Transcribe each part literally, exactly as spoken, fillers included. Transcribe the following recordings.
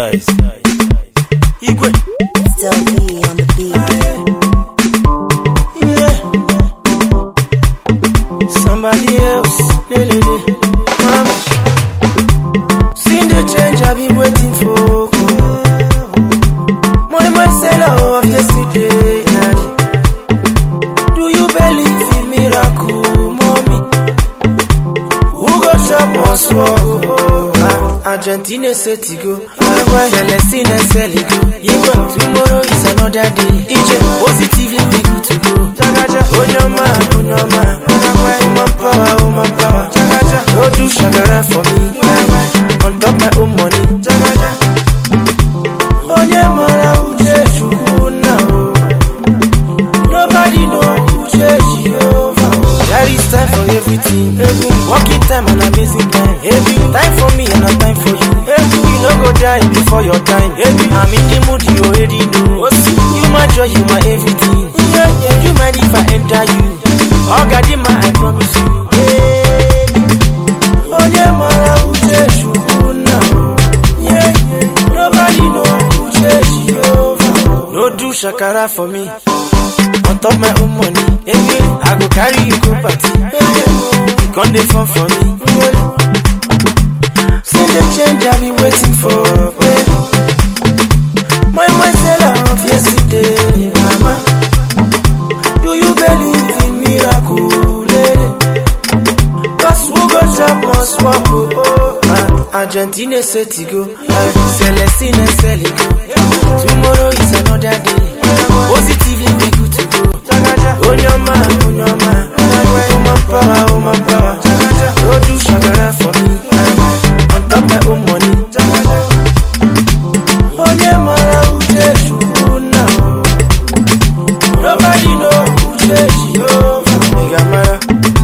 size. Igwe. Still be on the beat. Yeah. Somebody else. Lelele. Mama. Seen the change I've been waiting for. Money myself of yesterday. Do you believe in miracle, mommy? Who got shop or swallow? Argentina set to go. Celestina sell it go. Tomorrow is another day. Egypt positively we good to go. Oh no man, oh no man. Oh my power, oh my power. Don't do shakara for me. On top my own money. Oh yeah man, who chase you now? Nobody know who chase you over. There is time for everything. Working time and amazing time. Every time for me and a time for you. You no go die before your time. I'm in the mood, you already know. You my joy, you my everything. You mind if I enter you? Oh God, you my, I promise you. Oh yeah, man, who chase you now? Yeah, nobody know who chase you over. No do shakara for me. On top my own money. I go carry you go party. You can't dey fun for me. See the change I've been waiting for. My myself of yesterday, mama. Do you believe in miracle, lady? Cause who got shop must walk. Oh, oh. Argentina set to go. Celestina sell it go. Tomorrow is another day. Positively we good to go. Oh no man, oh no man. Oh my power, oh my power. Don't do shakara for me. On top my own money. Oh yeah man, who chase you now? Nobody know who chase you over. Mega Mara.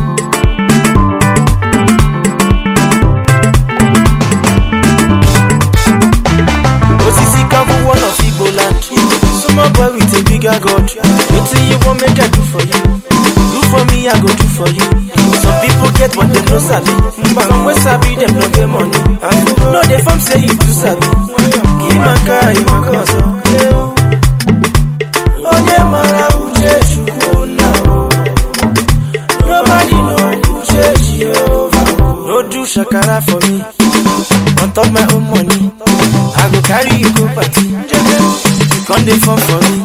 Osisi Kavu, one of Igbo land. Small boy with a bigger God. Wetin you want make I do for you? Do for me, I go do for you. Some people get what they no sabi. Some wey sabi them no get money. No dey form say you too sabi. Give my car, you my cause. Oh yeah, man, who chase you now? Nobody know who chase you over. No do shakara for me. On top my own money, I go carry you go party. You can't dey fun for me.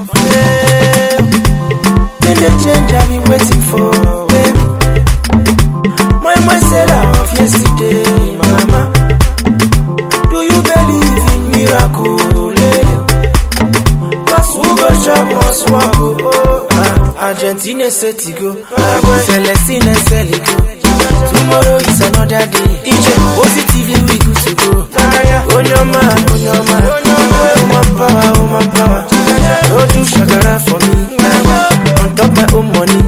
Then the change I've been waiting for, baby. My myself of yesterday, mama. Do you believe in miracle, lady? Cause who got shop must walk. Oh, oh. Argentina set to go. Celestina sell it go. Tomorrow is another day. Egypt positively we good to go. Oh no man, oh no man. Oh my power, oh my power. Don't do shakara for me. On top my own money.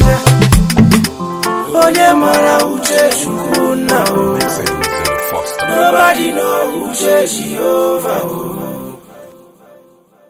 Oh yeah man, who chase you now? Nobody know who chase you over.